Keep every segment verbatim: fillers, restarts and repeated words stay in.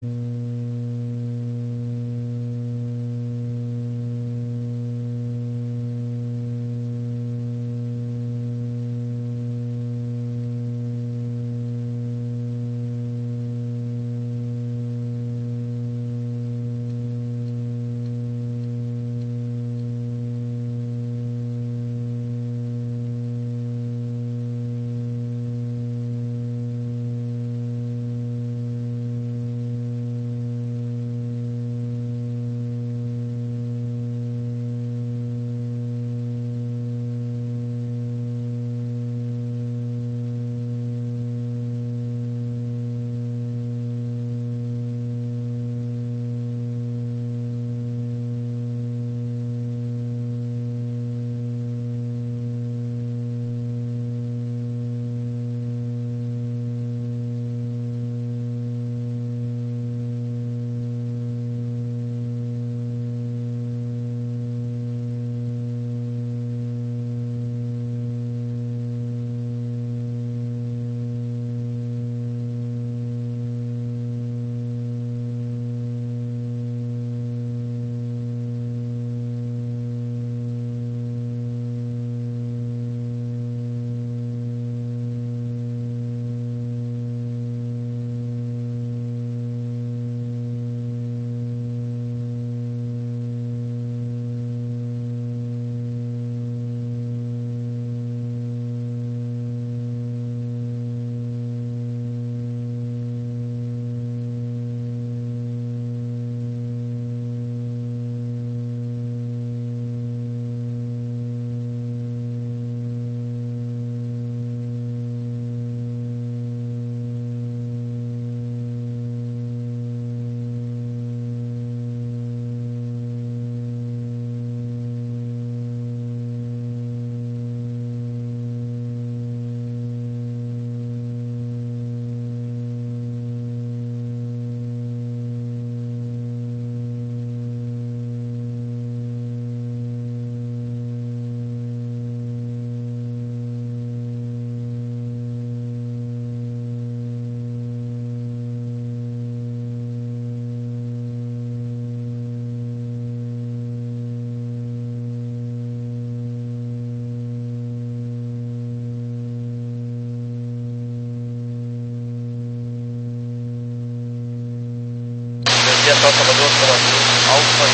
Salvador, Alfa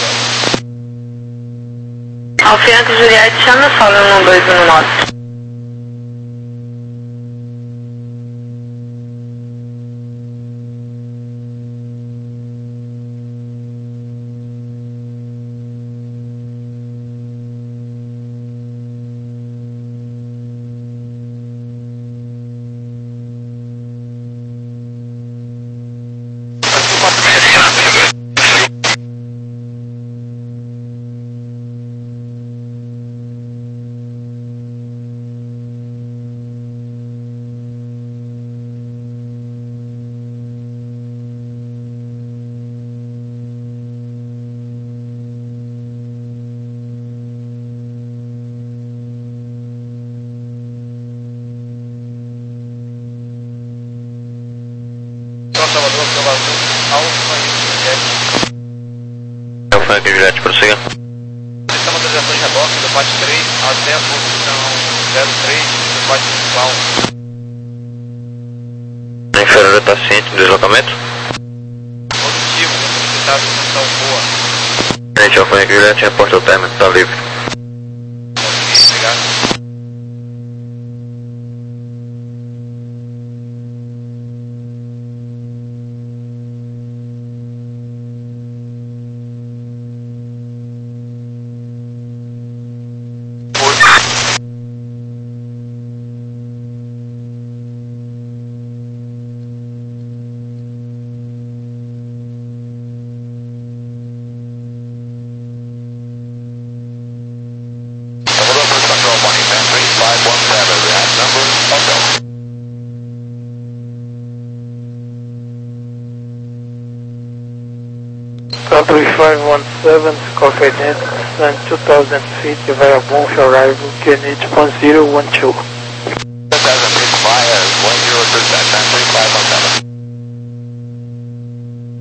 e Alfiante Juliette, chama só no um dois no nosso. Salvador, Salvador, Alfa e Juliette. Alfa e Juliette, prossiga. Estamos nas direções reboque do Bate três até a posição zero três do Bate principal. A inferior está ciente do deslocamento? Positivo, solicitado função boa. Gente, Alfa e Juliette, reporta o término, está livre. Ok, obrigado. three five one seven, Coffee Net, stand two thousand feet via Bonf arrival, K N H one zero one two. two thousand feet via one zero two, stand three five one seven.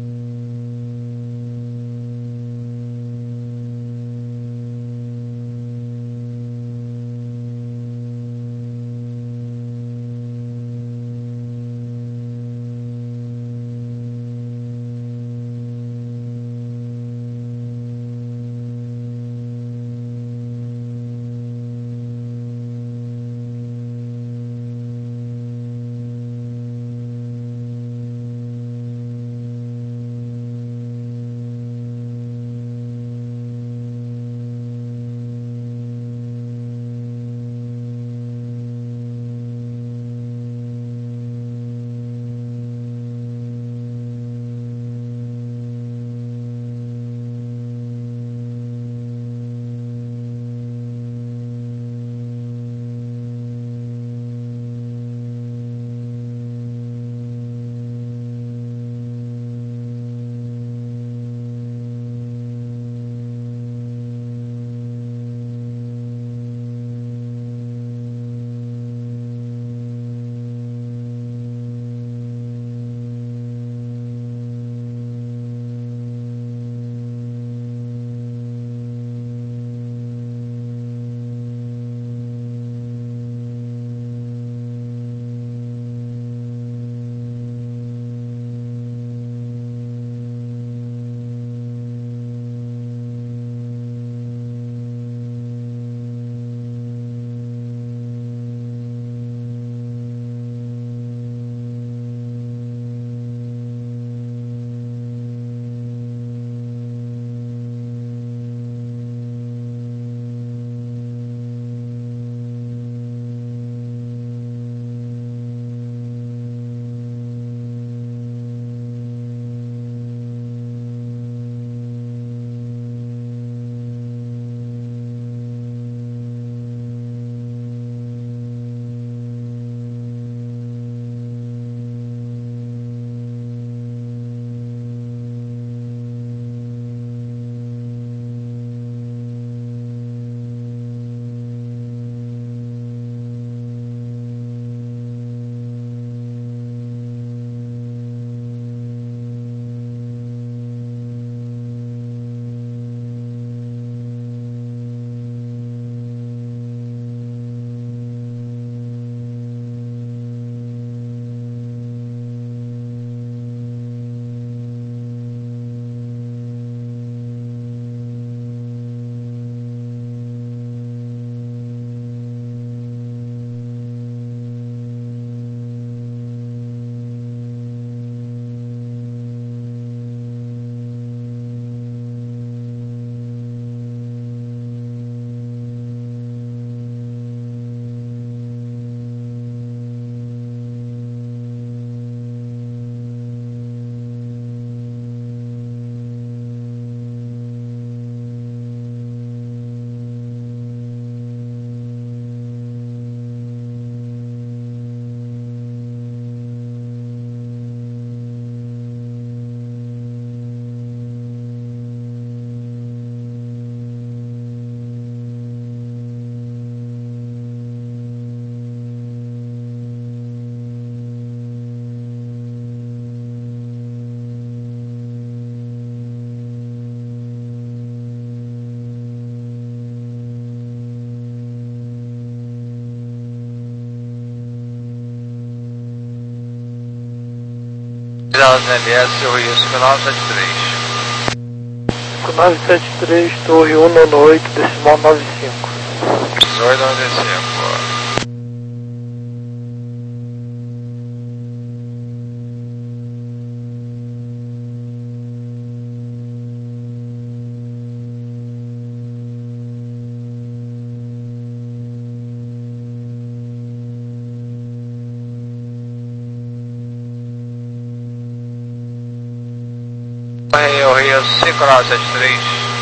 Brasa M S, Rio cinco nove sete três. cinco nove sete três, torre um nove oito, decimal nove cinco. dezoito noventa e cinco. Rio, Rio cinco nove sete três.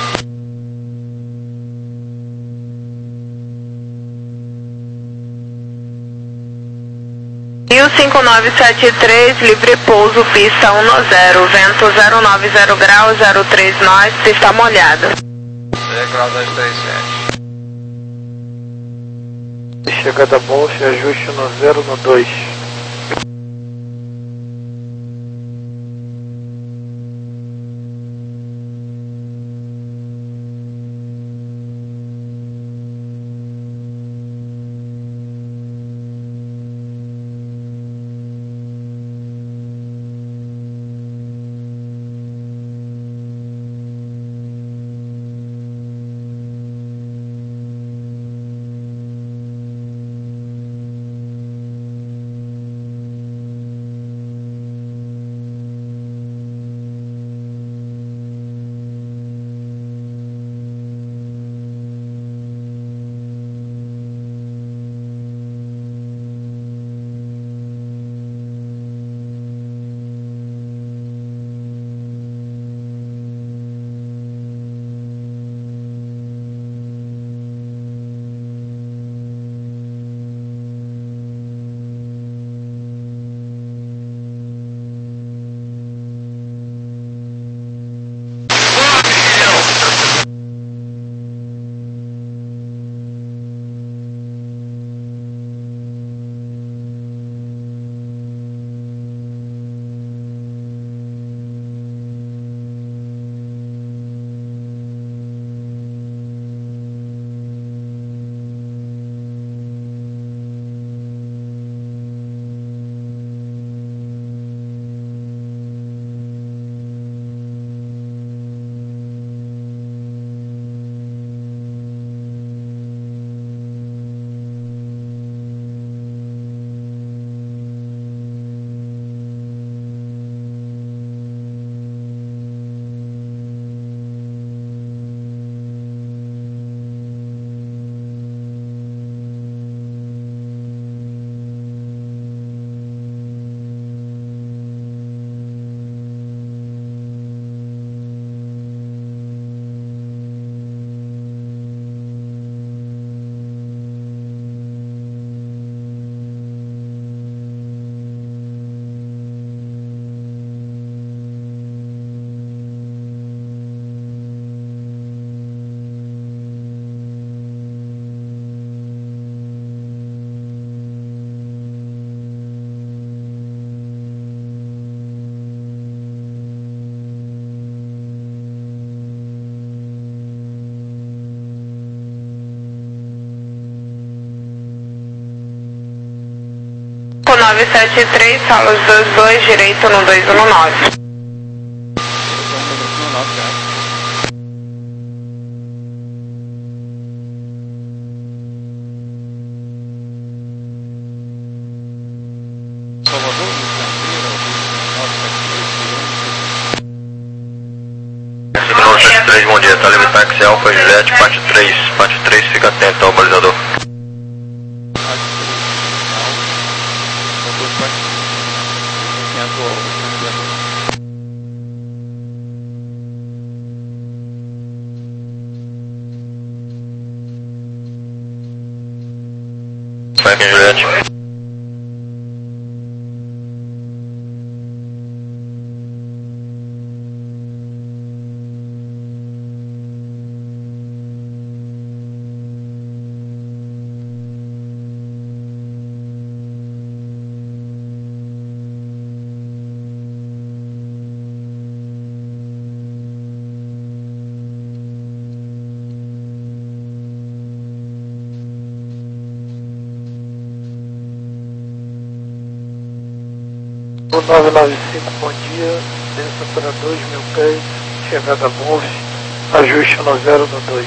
Rio cinco nove sete três, livre pouso, pista um zero, vento zero nove zero graus, zero três nós, pista molhada. seis graus dois três sete. Chegada bolsa e ajuste no zero no dois. nove sete três, sala dois dois, direito no dois um nove. cinco sete três, bom dia, tá livre táxi Alfa Juliette, parte três, parte três, fica atento ao balizador. Vai aqui, Juliette. nove nove cinco, bom dia, desça para dois mil pés, chegada a Bonf, ajuste no zero no dois.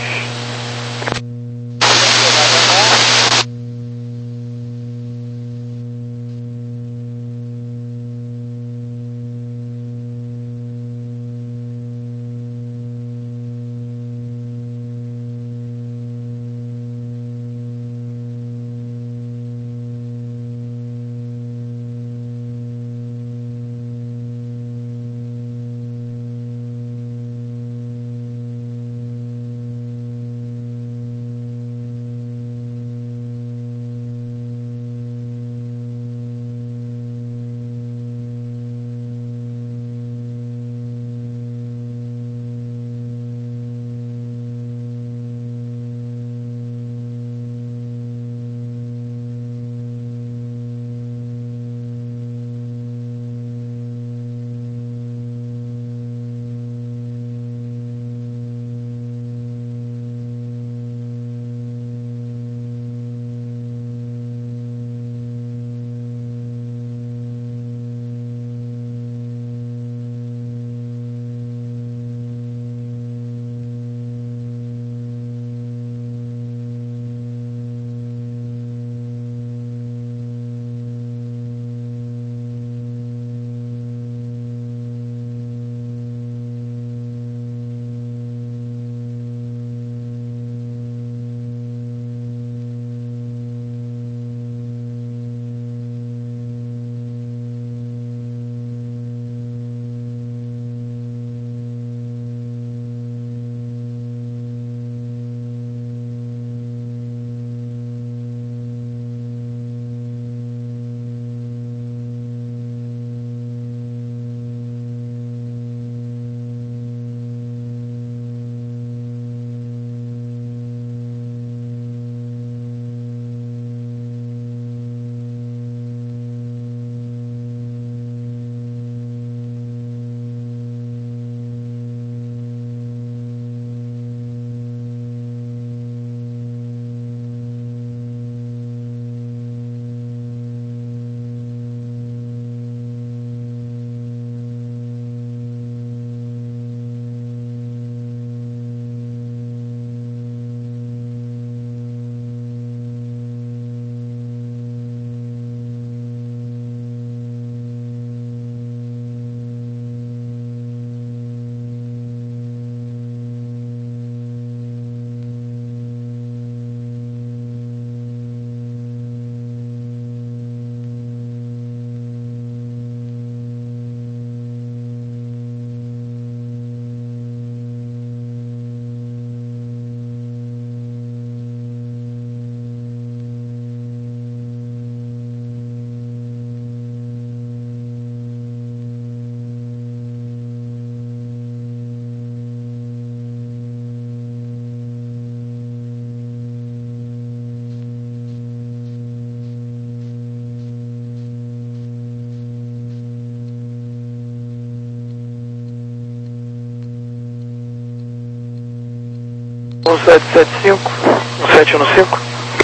um sete sete cinco, um sete um cinco.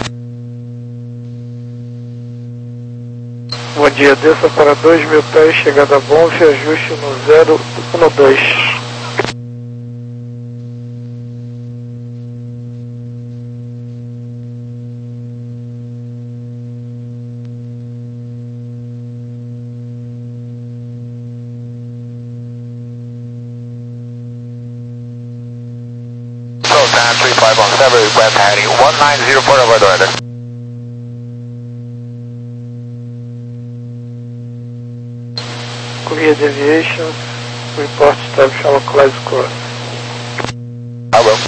Bom dia, desça para dois mil pés, chegada a Bonf, ajuste no zero um dois. three five one seven, request heading one nine zero four over the weather. Korea Aviation, report establish our localized course. I will.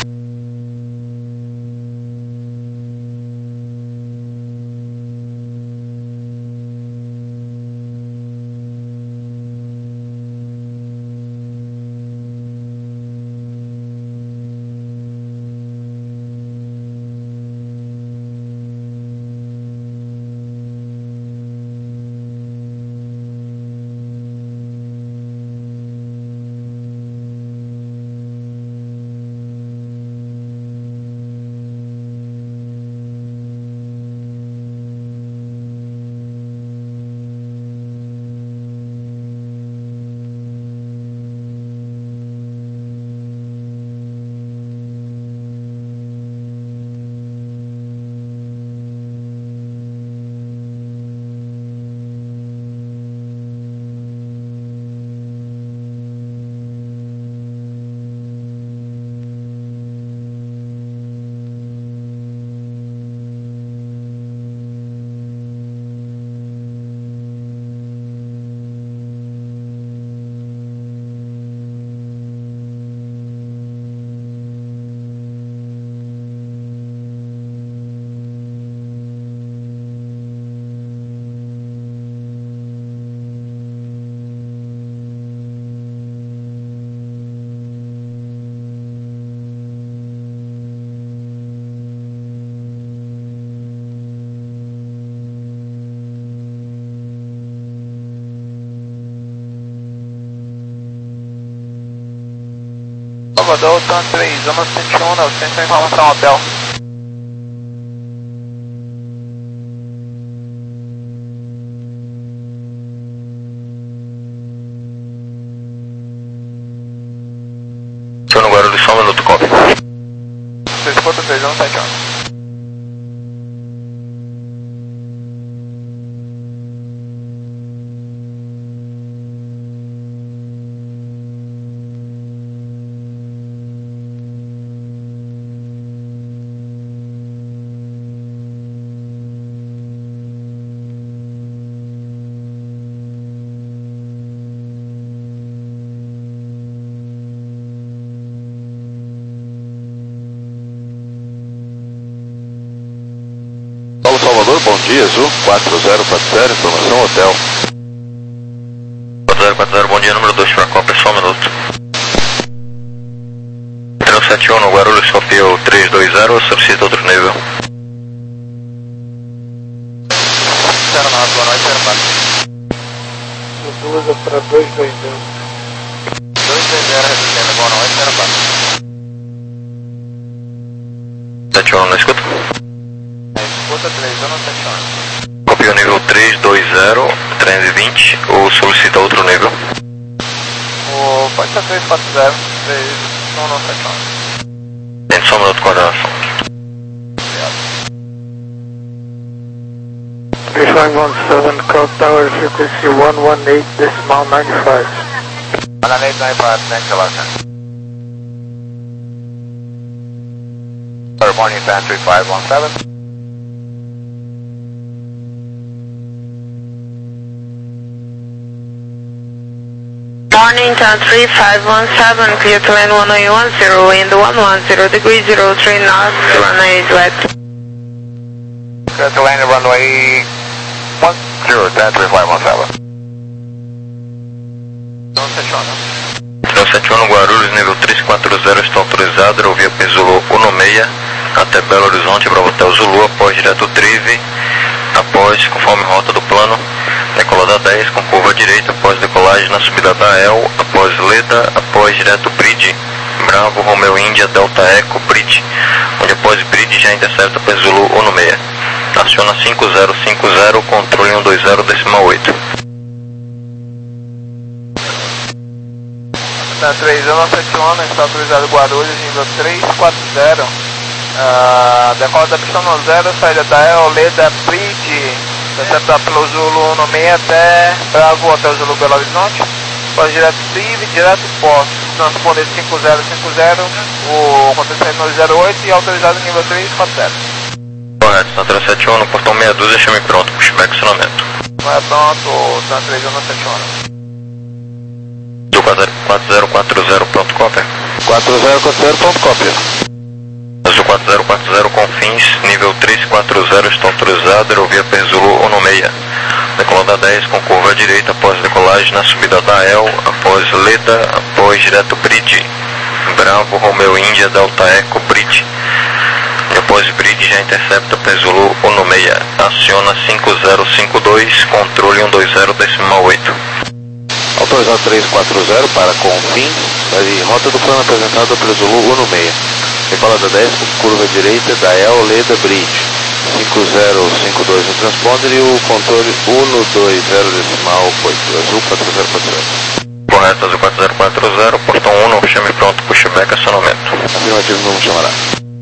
Salvador, Tan três, zona sete um, novecentos, informação hotel. Estou no Guarulhos, só um minuto, copy. seis ponto três, zona sete um. Paulo Salvador, bom dia, Azul quatro zero quatro zero, informação hotel. quatro zero quatro zero, bom dia, número dois para a Copa, só um minuto. três sete um no Guarulhos, Sofia três dois zero, solicita outro nível. zero nove, boa noite, zero quatro. Blusa para dois dois zero. dois dois zero, reduzindo, boa noite, zero quatro. sete um, não escuta? Escuta três, zona sete um. Copia o nível três dois zero, trezentos e vinte, ou solicita outro nível. O, pode ser três quatro zero, três, zona sete um. Tem só um minuto de coordenação. three five one seven, Call Tower frequency one one eight decimal ninety-five. one one eight ninety-five, thanks a lot, sir. Morning Infantry five one seven. Morning, Tan three five one seven, clear to land one nine one zero, wind one one zero degree zero three knots, runway west. Clear to land runway one zero, Tan three five one seven. Não se chama. três sete um no Guarulhos, nível três quatro zero, está autorizado, aerovia Zulu um seis até Belo Horizonte, Bravo Hotel Zulu, após direto treze, após, conforme rota do plano, decolada dez, com curva direita, após decolagem na subida da E L, após Leda, após direto Bridge, Bravo, Romeo Índia, Delta Eco, Bridge, onde após Bridge já intercepta para Zulu um seis. Aciona cinco zero cinco zero, controle um dois zero decimal oito. Na três, zona sete um, está autorizado Guarulhos, nível três quatro zero. Uh, decola da pista no zero, saída da E L, Leda, Bridge, intercepta pelo Zulu um seis até Bravo, Hotel Zulu Belo Horizonte. Após direto Trive, direto Posto, transponder cinco zero cinco zero, o acontecendo no zero oito e autorizado nível três quatro zero. Correto, na três sete um, no portão meia dúzia, chame pronto, pushback acionamento. Não é pronto, na três, zona sete um. quatro zero quatro zero, pronto, cópia. quatro zero quatro zero, pronto, cópia. Azul quatro zero quatro zero, Confins, nível três quatro zero, está autorizado, aerovia Zulu um seis. Decolada dez, com curva direita, após decolagem na subida da E L, após Leda, após direto Bridge, Bravo, Romeo Índia, Delta Eco, Bridge. E após Bridge já intercepta Zulu um seis. Aciona cinco zero cinco dois, controle um dois zero decimal oito. Autorizado três quatro zero para Confins, e rota do plano apresentada pelo Zulu um seis. Decolada dez com curva direita da E L, Leda, Bridge. cinco zero cinco dois no transponder e o controle um dois zero decimal oito. Azul quatro zero quatro zero. Correto, Azul quatro zero quatro zero, portão um, chame pronto, pushback acionamento. Afirmativo, não chamará.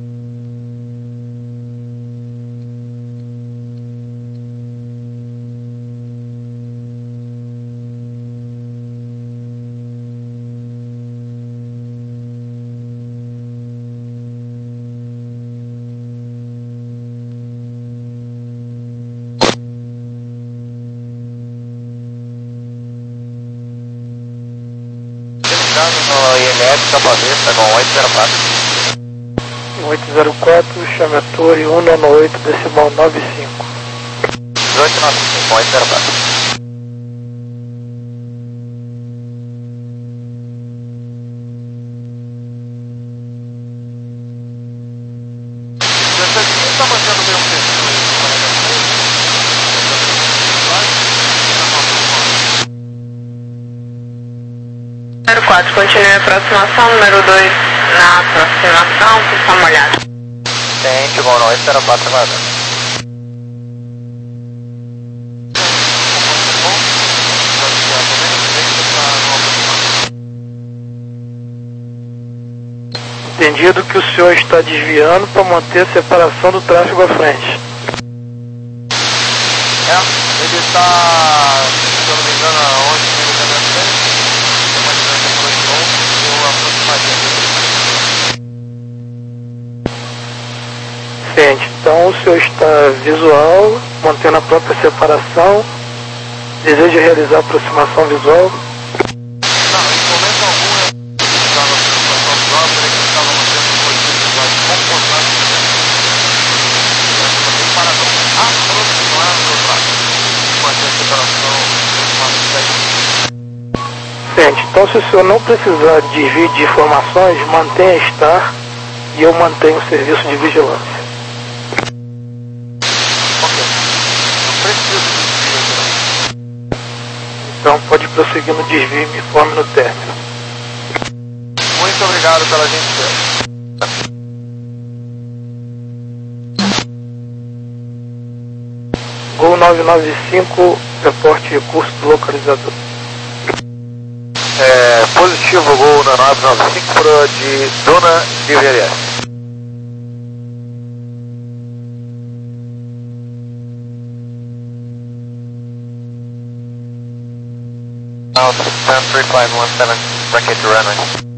No I M F, Campo Vista, com oito zero quatro. oito zero quatro, chame a torre um nove oito decimal nove cinco. dezoito nove cinco, oito zero quatro. Você está mantendo o mesmo perfil? zero quatro, continue a aproximação, número dois. Na aproximação, por só uma olhada. Tente, Gol nove zero quatro, vazando. Entendido que o senhor está desviando para manter a separação do tráfego à frente. É, ele está, se eu não me engano, aonde ele está na frente, tem uma distância próxima, eu aproximaria. Entende? Então o senhor está visual, mantendo a própria separação, deseja realizar a aproximação visual. Não, em momento algum eu estava na aproximação visual, eu falei que eu estava mantendo posições visuais comportadas. Eu também para não aproximar o meu braço, manter a separação aproximadamente. Entende? Então se o senhor não precisar de desvio de informações, mantenha estar e eu mantenho o serviço de vigilância. Então pode prosseguir no desvio e me informe no término. Muito obrigado pela gentileza. Gol nove nove cinco, reporte recurso do localizador. É, positivo, Gol na nove nove cinco para de Dona Livreria. Alpha, ten three five one seven, bracket to runway.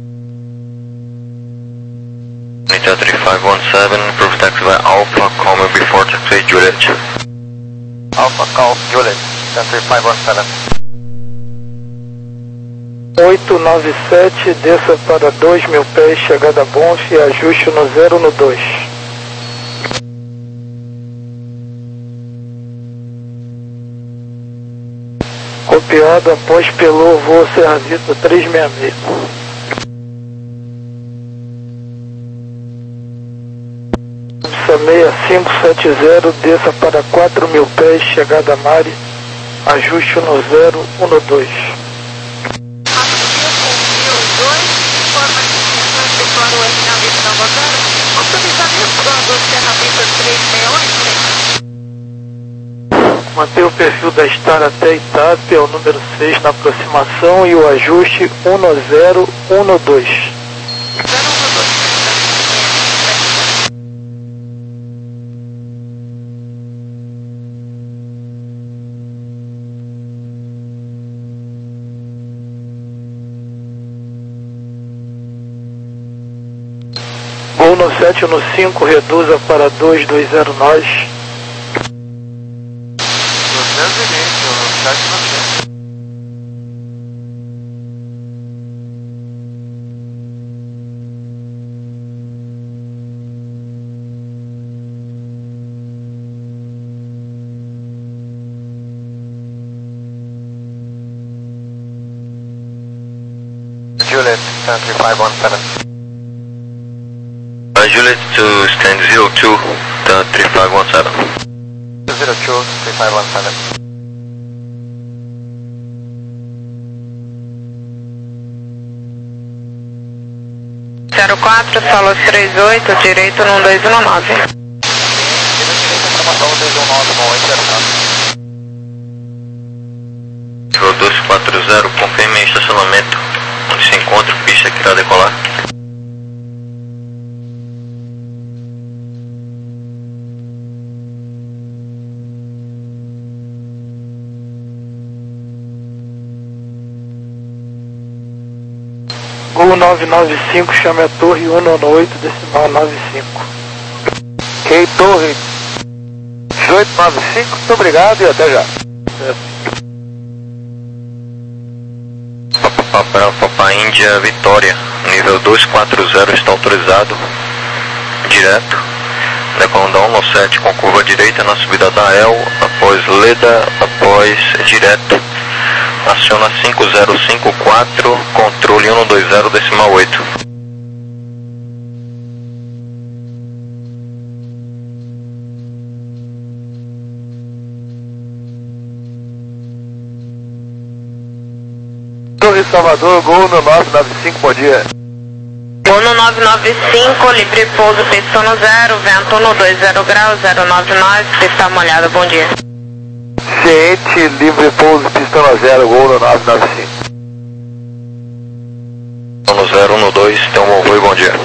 Unita three five one seven, proof taxi by Alpha, call me before taxi Juliet. Alpha, call Juliet, ten three five one seven. oito nove sete, desça para dois mil pés, chegada Bonf e ajuste no zero no dois. Copiado após Pelô, voo Serra Vista três seis seis. seis cinco sete zero, desça para quatro mil pés, chegada Mari, ajuste no zero um no dois. Manter o perfil da Star até Itap, é o número seis na aproximação e o ajuste um no zero, um no dois. Gol no sete no cinco, reduza para dois dois zero nós. Juliet, ten three five one seven. Uh, Juliet to stand zero two, uh, three five one seven. zero two, three five one seven. zero quatro, solo três oito, direito no um dois um nove. Voo dois quatro zero, confirme estacionamento, onde se encontra pista que irá decolar. Gol nove nove cinco, chame a torre um no oito, decimal nove cinco. Ok, torre dezoito nove cinco, muito obrigado e até já. Papa, Papa Índia Vitória, nível dois quatro zero está autorizado, direto, decolando a um no sete com curva direita na subida da E L, após Leda, após direto, aciona cinco zero cinco quatro, controle um no dois zero, decimal oito. Torre Salvador, Gol no nove nove cinco, bom dia. Uno nove nove cinco, livre pouso, pista no zero, vento no dois zero graus, zero nove nove, pista molhada, bom dia. Ciente, livre pouso, pista no zero, gol no nove nove cinco. No zero, no dois, tem um bom voo e bom dia.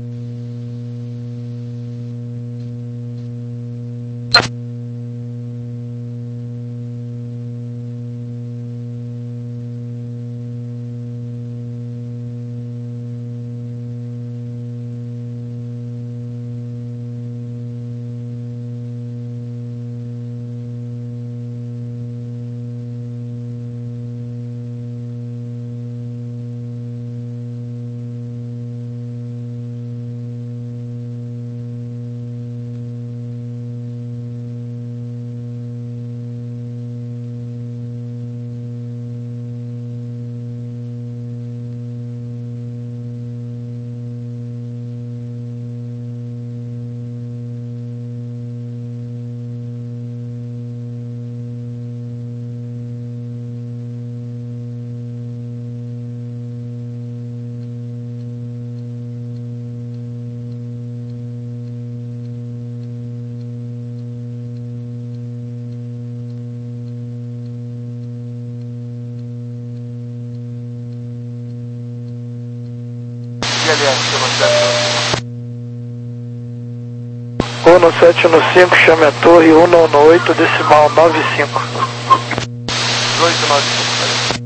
Uno sete um cinco, chame a torre um um oito, decimal nove cinco. oito nove cinco.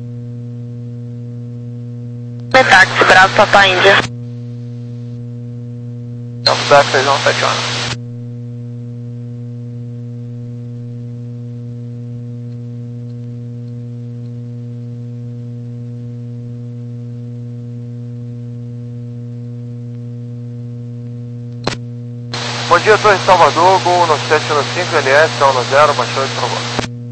Táxi, Bravo, Papa Índia. Campo da seis um sete um. Bom dia, Torre Salvador, Gol no sete um cinco, L S, um no zero, baixou de trovão.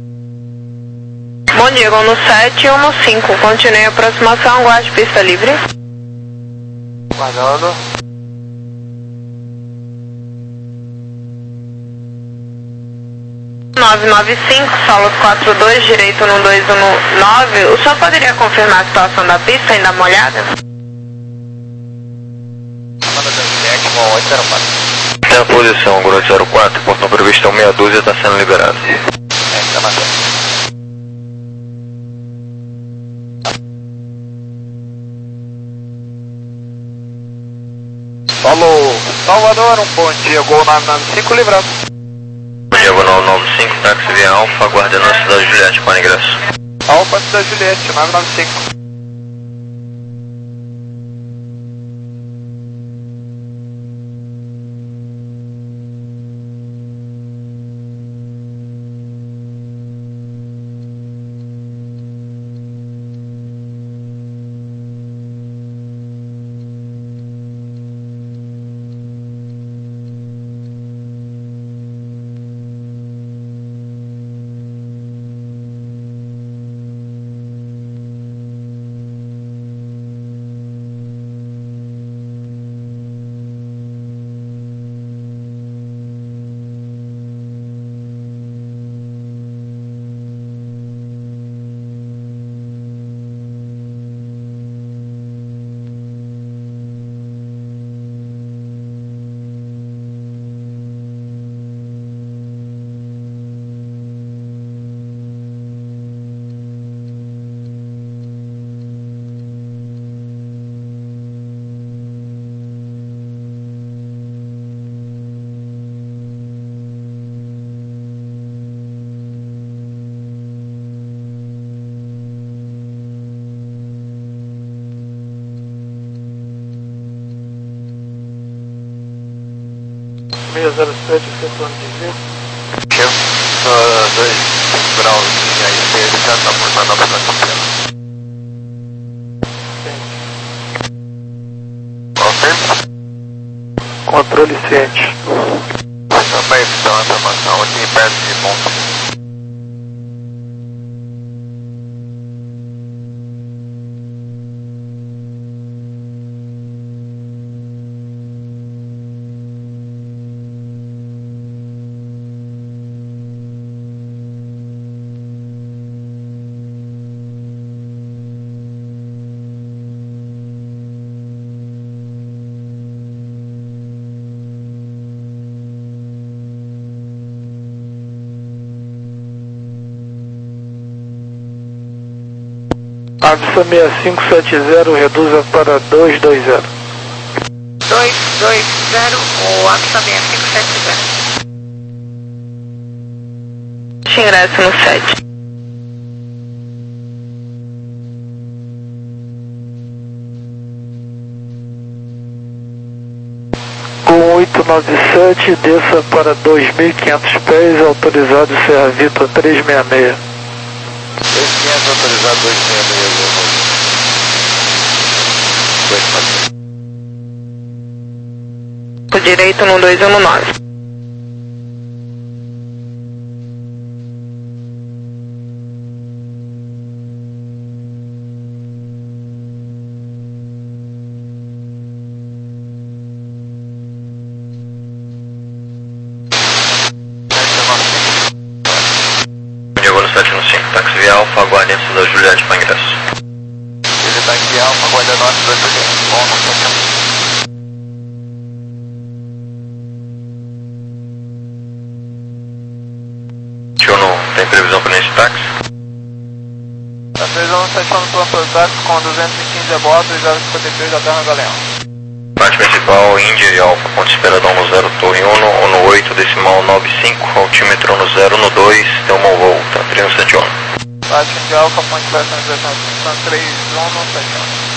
Bom dia, Gol no sete um cinco, continue a aproximação, aguarde pista livre. Guardando. nove nove cinco, Solos quatro dois, direito no dois um nove, o senhor poderia confirmar a situação da pista, ainda molhada? Tem a posição, Grosso zero quatro, portão previsto é meia dúzia, está sendo liberado. Falou, Salvador, um bom dia, Gol nove nove cinco, livrado. Bom dia, Gol nove nove cinco, táxi via Alfa, aguardando a Cidade Juliette para ingresso. Alfa, Cidade Juliette, nove nove cinco. seis zero sete, efetuando desvio. dois graus, e aí ele já está portando a bastante. Ok? Controle ciente. Também estão a informação aqui perto de ponto. Avisa seis cinco sete zero, reduza para dois dois zero. dois dois zero, o Avisa seis cinco sete zero. Ingresso no sete. um oito nove sete, desça para dois mil e quinhentos pés, autorizado Serra Vitor trezentos e sessenta e seis. dois mil e quinhentos autorizado dois mil e sessenta e seis. Por direito no dois um nove. Táxi Via Alfa, aguarde antes da Juliette para ingresso. Ele tá aqui, Alfa, aguarda antes da Juliette. Bom, não sei Tio, não tem previsão para esse táxi? A previsão sete no plano para o táxi com duzentos e quinze a bordo e zero cinquenta e três da Terra Galeão. Parte principal, Índia e Alfa, ponto esperadão no zero, torre um, no oito, decimal nove cinco, altímetro no zero, no dois, tem uma volta, trezentos e setenta e um. Parte de Alfa, ponte personalização três um no sete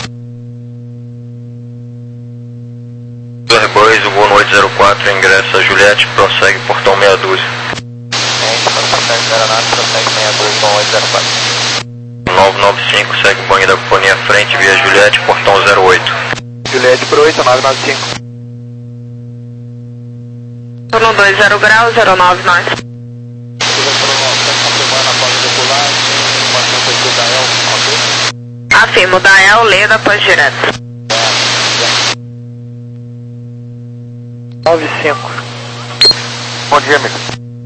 um. Torre Boys, o voo no oito zero quatro, ingressa Juliette, prossegue portão sessenta e dois. Gente, para passar de aeronave, prossegue sessenta e dois com oito zero quatro. nove nove cinco, segue o banho da companhia frente via Juliette, portão zero oito. Juliette por oito, nove nove cinco. Turno dois zero grau, zero nove nove. Afirmo, Dael, Leda, pós direto. nove cinco. Bom dia, amigo.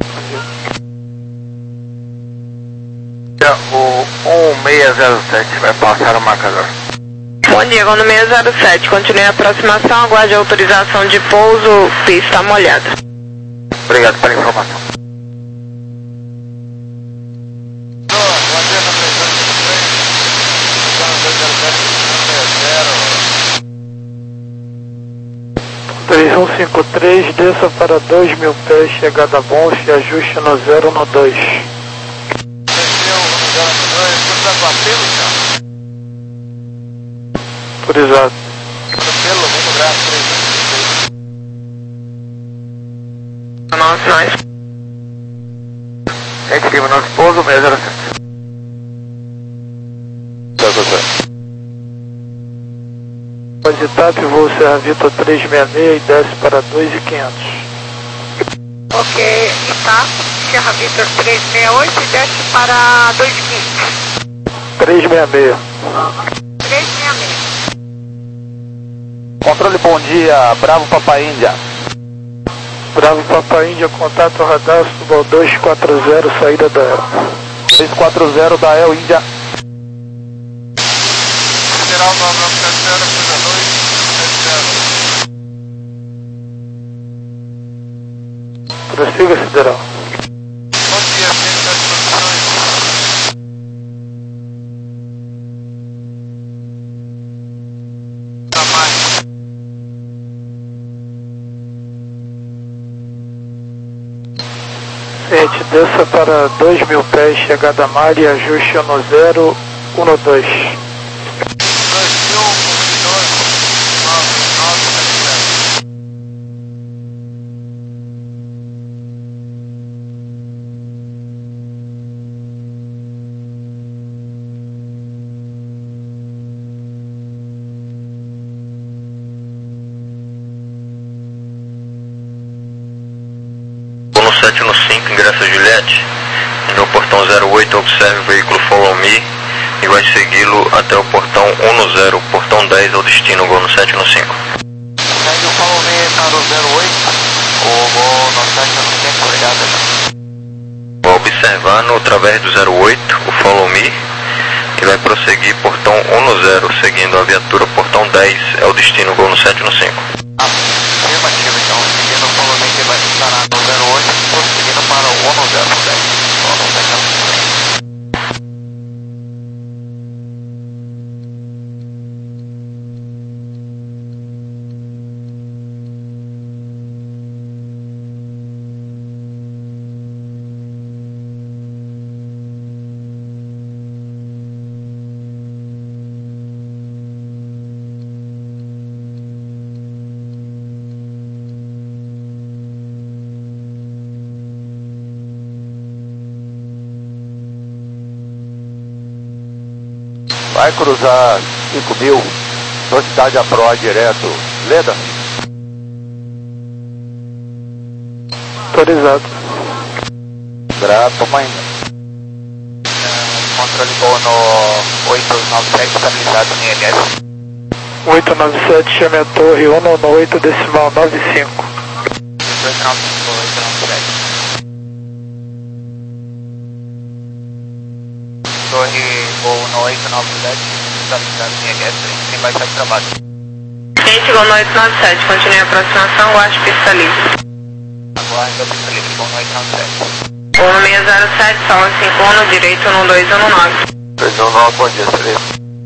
O um seis zero sete vai passar o marcador. Bom dia, no seis zero sete. Continue a aproximação, aguarde a autorização de pouso, pista molhada. Obrigado pela informação. três um cinco três, desça para dois mil pés, chegada bom, se ajuste no zero no dois. Autorizado. Nossa, nós. Gente, clima nosso pouso, seis zero sete. Pode TAP, voo Serra Vitor trezentos e sessenta e seis e desce para dois mil e quinhentos. Ok, está. Serra Vitor trezentos e sessenta e oito e desce para dois mil e quinhentos. trezentos e sessenta e seis. trezentos e sessenta e seis. Controle, bom dia. Bravo Papai Índia. Bravo Papai Índia, contato radar, suba ao dois quatro zero, saída da E L. dois quatro zero da E L Índia. Federal nove nove sete zero, cruza dois, sete zero. Prossiga, Federal. Bom dia, tem sete posições. Tá mais. Gente, desça para dois mil pés, chegada a mar e ajuste no zero um no dois. dois mil, dois, nove, nove, sete zero. No sete no cinco, ingressa Juliette. No portão zero oito, observe o veículo Follow Me e vai segui-lo até o portão um no zero, portão dez ao destino, gol no sete no cinco. Segue o Follow Me, tá no zero oito. O voo no sete no cinco, obrigado. Vou observar no através do zero oito, o Follow Me, e vai prosseguir portão um no zero, seguindo a viatura portão dez é o destino, gol no sete no cinco. Afirmativo, então, seguindo o Follow Me que vai estar no zero oito, prosseguindo para o um no zero no dez. Vai cruzar cinco mil, velocidade a Pro direto. Leda? Autorizado. Grato, toma ainda. Controle Gol no oito nove sete, estabilizado no I L S. oito nove sete, chame a torre um nove oito decimal nove cinco. oito nove cinco, oito nove sete. Torre Gol no oito nove sete, estabilizado no I L S, sem baixar de trabalho. Gente, Gol no oito nove sete, continue a aproximação, guarde pista livre. Aguarda a pista livre, Gol no oito nove sete. Gol no seis zero sete, sala cinco um, no direito um dois um nove. dois um nove, bom dia, Celeste.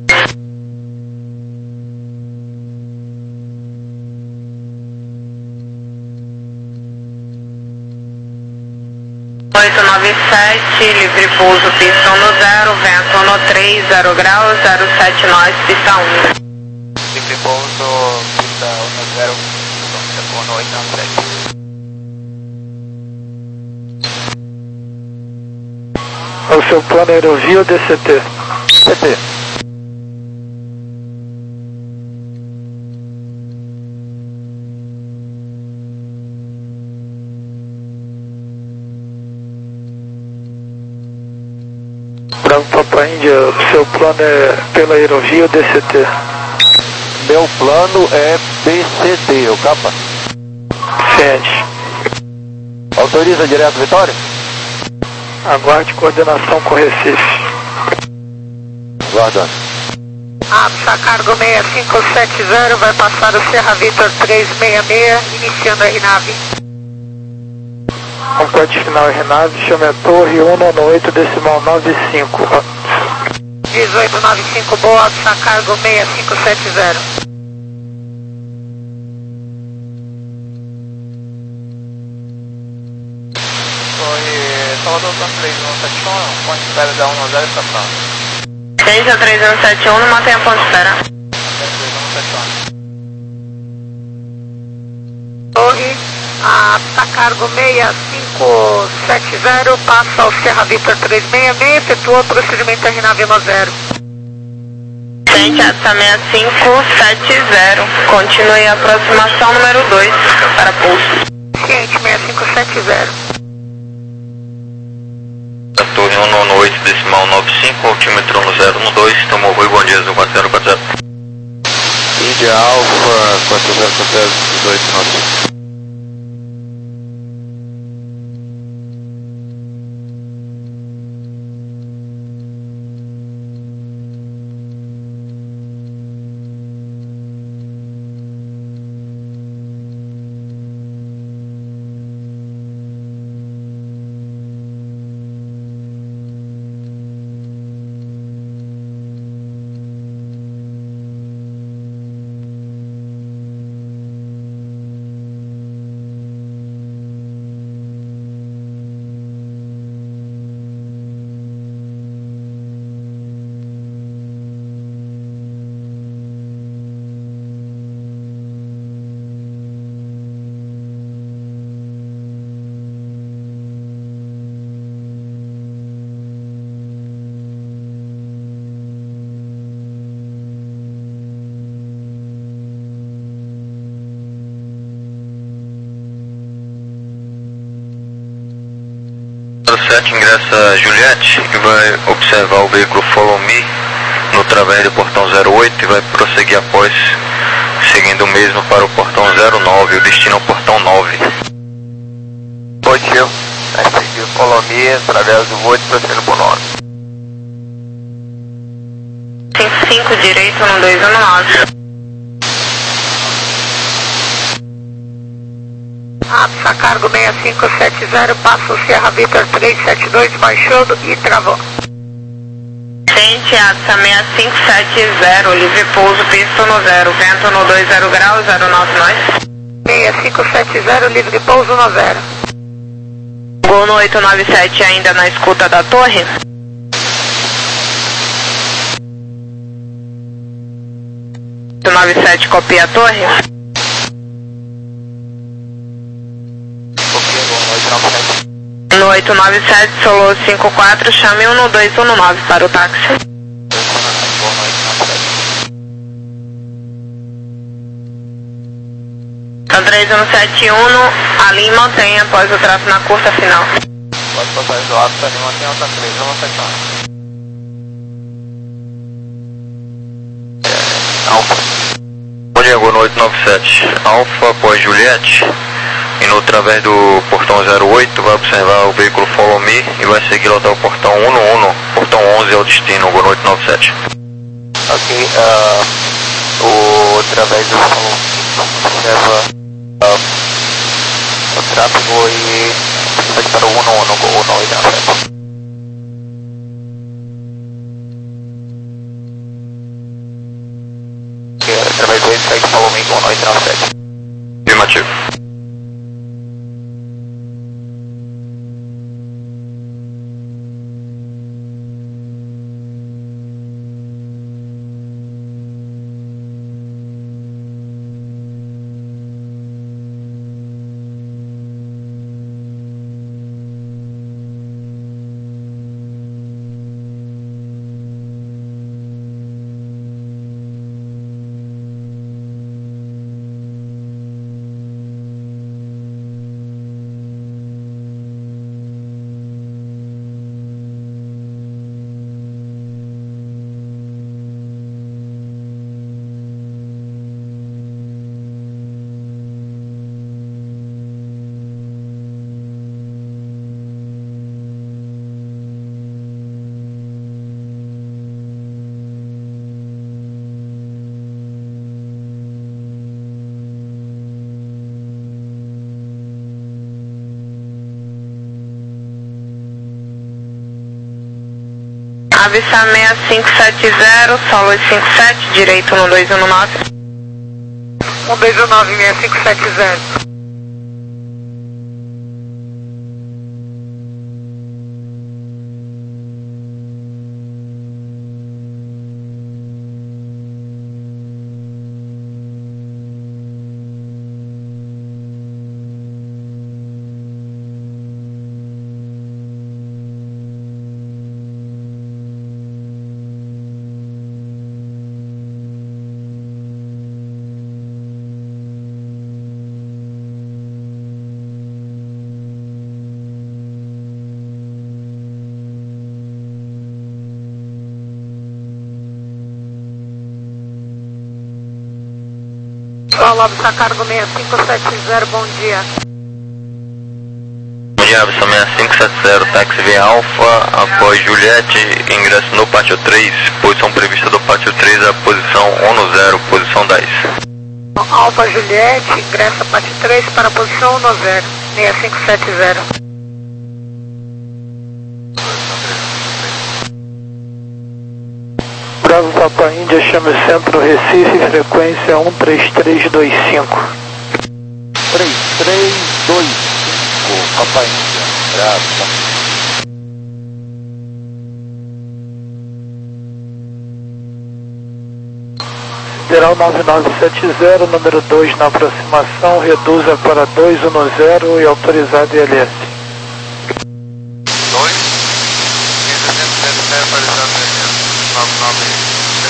oito nove sete, livre pouso, pista um no zero, vento um no três, zero graus, zero sete nove, pista um. Livre pouso, pista um no zero, Gol no oito nove sete. O seu plano aerovia ou D C T? C T. Bravo Papai Índia, o seu plano é pela aerovia ou D C T? Meu plano é B C D, o capa. Ciente. Autoriza direto, Vitória? Aguarde coordenação com Recife. Guarda. Apsa Cargo seis cinco sete zero, vai passar o Serra Vitor três seis seis, iniciando a R N A V. Concorde final R N A V, chame a torre um nove oito decimal nove cinco. dezoito nove cinco, boa, Apsa Cargo seis cinco sete zero. Torre Salvador São três um sete um, ponte de espera da um zero, está pronto. Ciência três um sete um, mantenha a ponte de espera. três um sete um. Torre, a Cargo seis cinco sete zero, passa ao Serra Vitor três seis seis, efetua o procedimento R N A V no zero. Ciente, A T S A seis cinco sete zero, continue a aproximação número dois, para pouso. Ciente, seis cinco sete zero. A torre um nove oito decimal nove cinco, altímetro no zero um dois, tomou Rui, bom dia, quatro zero quatro zero. Índia Alfa, quatro zero quatro zero, dezoito nove cinco. sete ingressa Juliette e vai observar o veículo Follow Me no través do portão zero oito e vai prosseguir após, seguindo o mesmo para o portão zero nove, o destino é o portão nove. Positivo, vai seguir o Follow Me através do oito, prosseguindo por nove. cinco cinco, direito um dois um nove. Apsa Cargo seis cinco sete zero, passa o Serra Vitor três sete dois, baixou e travou. Ciente, Apsa seis cinco sete zero, livre pouso, pista no zero, vento no dois zero graus, zero nove nove. seis cinco sete zero, livre pouso no zero. Gol no oito nove sete ainda na escuta da torre. oito nove sete, copia a torre. No oito nove sete, Solo cinco quatro, chame um dois um nove para o táxi. Então três um sete um, ali mantém após o trato na curta final. Pode passar do lado, tá ali, mantém alta três um sete um. Alfa. Bom dia, Gol oito nove sete. Alfa após Juliette. Indo através do portão zero oito, vai observar o veículo Follow Me e vai segui-lo até o portão um um, portão onze é o destino, Gol oito nove sete. Ok, uh, o através do Follow Me observa uh, o tráfego e vai para o um um, Gol oito nove sete. Através do segue Follow Me com oito nove sete. Afirmativo. Avista seis cinco sete zero, solo oito cinco sete, direito um dois um nove. um dois um nove, seis cinco sete zero. Olá, Avista Cargo seis cinco sete zero, bom dia. Bom dia, Avista seis cinco sete zero, táxi V Alfa, após Juliette, ingresso no pátio três, posição prevista do pátio três, a posição um zero, posição dez. Alfa Juliette, ingresso pátio três para a posição um zero, seis cinco sete zero. Bravo Papa Índia, chame Centro Recife, frequência um três três dois cinco. três três dois cinco, Papa Índia, Bravo. Sideral nove nove sete zero, número dois na aproximação, reduza para dois um zero e autorizado I L S. dois, quinze cento e atualizado nove nove sete.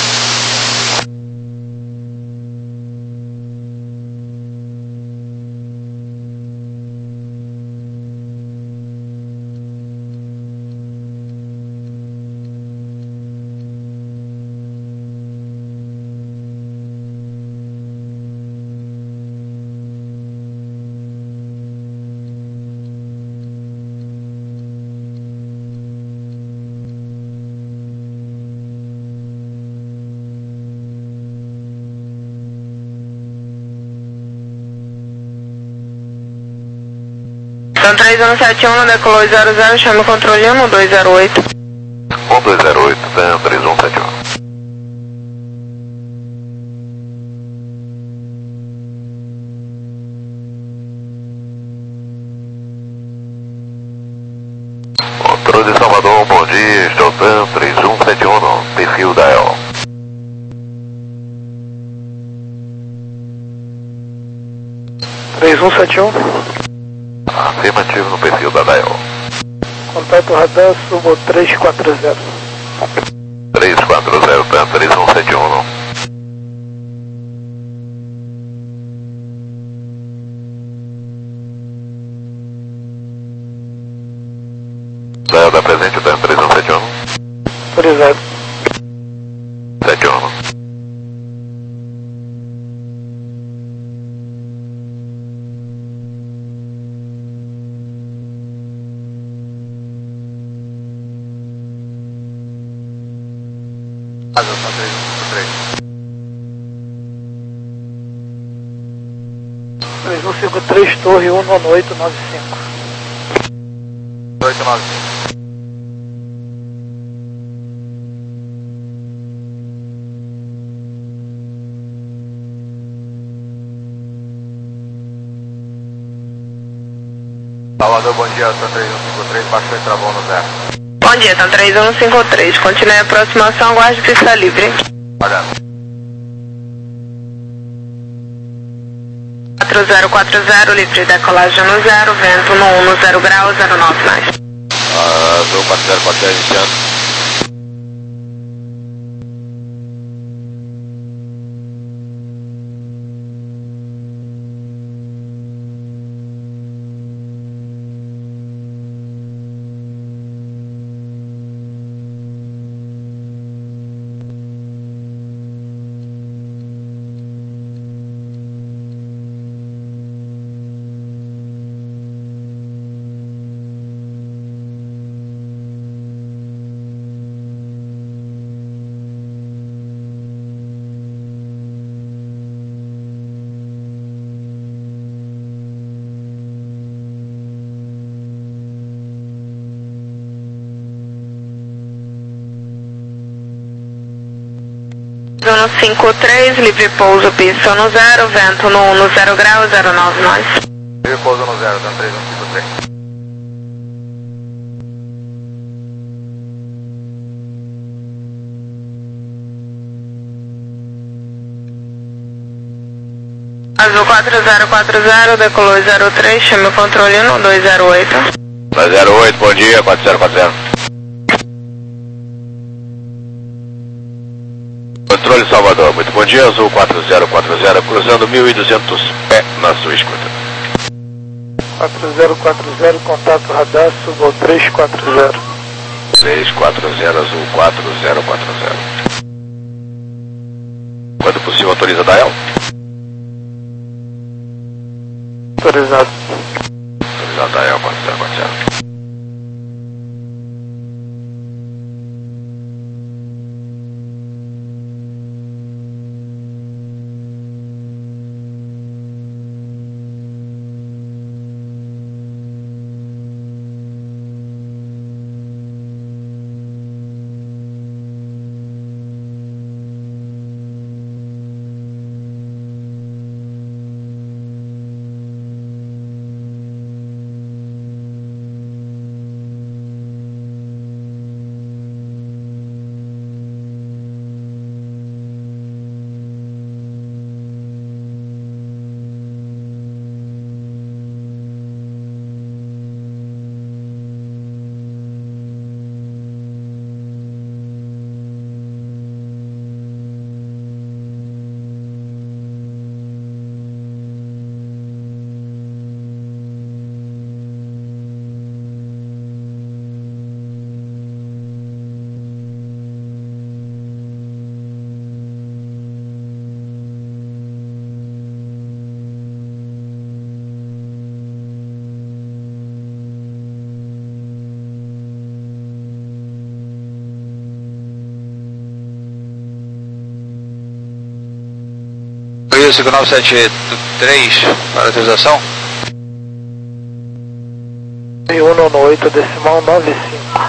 Então três um sete um, decolou zero zero, chama o controle um dois zero oito. um dois zero oito, Dan três um sete um. Controle de Salvador, bom dia, estou Dan três um sete um no perfil da E O. três um sete um. Afirmativo no perfil da D A E O. Contato radar, sumo três quatro zero. três quatro zero, Dan três um sete um. Asa São três um cinco três. três um cinco três, torre um nove oito nove cinco. oito nove cinco. Salvador, bom dia, São três um cinco três, baixou e travou no zero. Bom dia, São três um cinco três, continue a aproximação, aguarde pista livre. Olhando. quatro zero quatro zero, livre decolagem no zero, vento no um no zero grau, zero nove mais. Azul quatro zero quatro zero, iniciando. Zona cinco três, livre pouso, pista no zero, vento no um no zero grau, zero nove nós. Livre pouso no zero, São três um cinco três. Azul quatro zero quatro zero, decolou zero três, chame o controle no dois zero oito. dois zero oito, bom dia, quatro zero quatro zero. Controle Salvador, muito bom dia, Azul quatro zero quatro zero, cruzando mil e duzentos pé na sua escuta. quatro zero quatro zero, contato radar, suba ao três quatro zero. três quatro zero, Azul quatro zero quatro zero. Quando possível, autoriza Dael? Autorizado. Autorizado Dael, quatro zero quatro zero. cinco nove sete três para autorização. um nove oito, decimal nove cinco.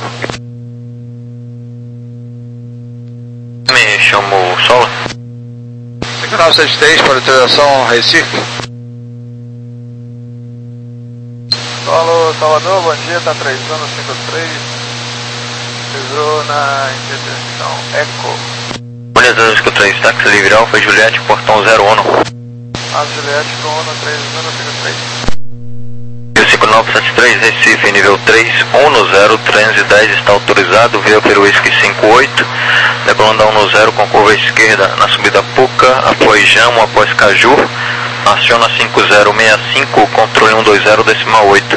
Me chamo Sola. cinco nove sete três para autorização Recife. Solo Salvador, bom dia, tá três anos cinco três. Entrou na interseção Eco. Bom dia, dois cinco três, táxi livre Alfa, Juliette, portão zero um. A Juliette com ONU três anos cinco três. cinco nove sete três, Recife, nível três, um no zero, treze dez está autorizado, via pelo Whisky cinco oito, decolando a um no zero com curva esquerda na subida Puca, após Jamo, após Caju, aciona cinco zero seis cinco, controle um dois zero, decimal oito.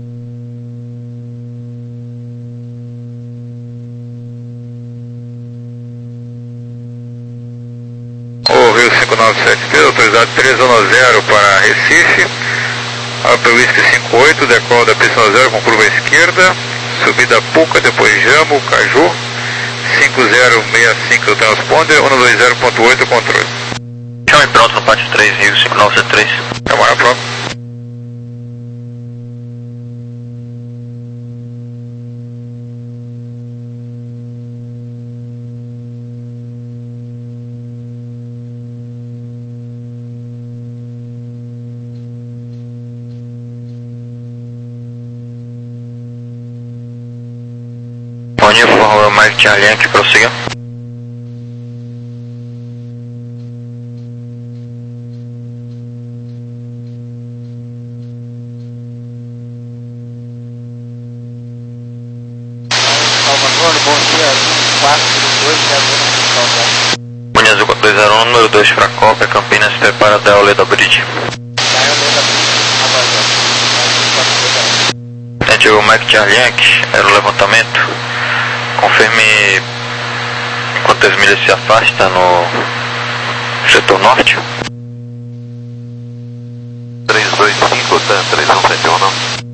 O Rio cinco nove sete três, autorizado três um zero para Recife, pelo Whisky cinco oito, decola da pista zero com curva esquerda, subida Puca, depois Jamo, Caju, cinco zero seis cinco do transponder, um dois zero ponto oito controle. Chame pronto no pátio três, Rio cinco nove sete três. Chamada pronto. Bom dia, por favor, Mike Charlie Yankee, prossiga. Salvador, bom dia, quatro dois zero. Bom dia, Azul quatro dois zero um, número dois para Cópia, Campinas, prepara da Oleda Bridge. Tente o Mike Charlie Yankee, era o levantamento. Confirme quantas milhas se afasta no setor norte. três dois cinco, três um sete um, não.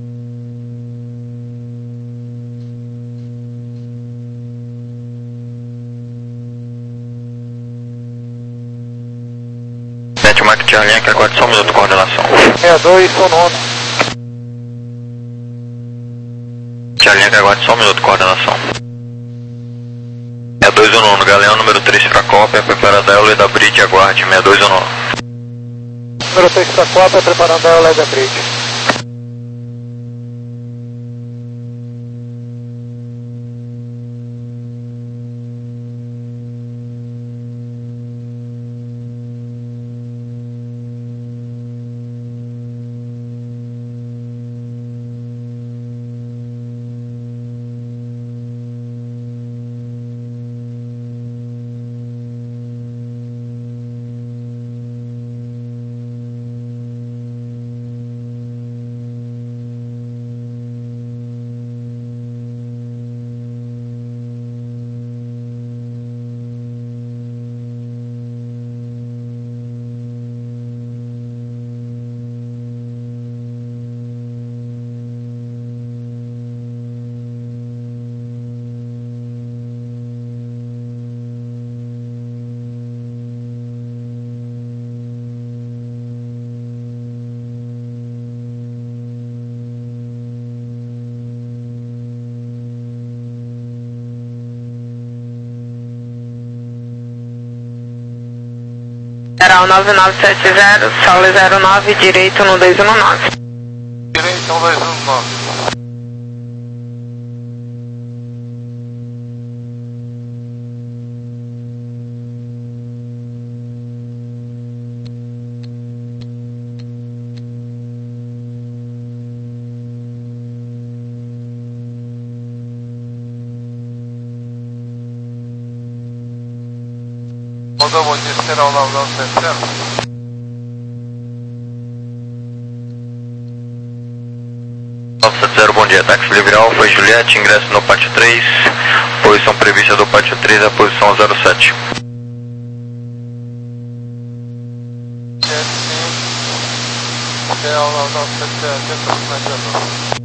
Tente o Mike Charlie Yankee, aguarde só um minuto de coordenação. sessenta e dois, sonono. Charlie Yankee, aguarde só um minuto de coordenação. sessenta e dois um nove, Galeão número três para Cópia, preparando a Oleda Bridge, aguarde sessenta e dois um nove. Número três para Cópia, preparando a Oleda Bridge. Geral nove nove sete zero, Sole zero nove, direito no dois um nove. Direito no dois um nove. Moldova, bom dia, Serão nove nove sete zero. nove sete zero, bom dia, táxi livre Alfa, Juliette, ingresso no pátio três, posição prevista do pátio três, a posição zero sete. Serão nove nove sete zero,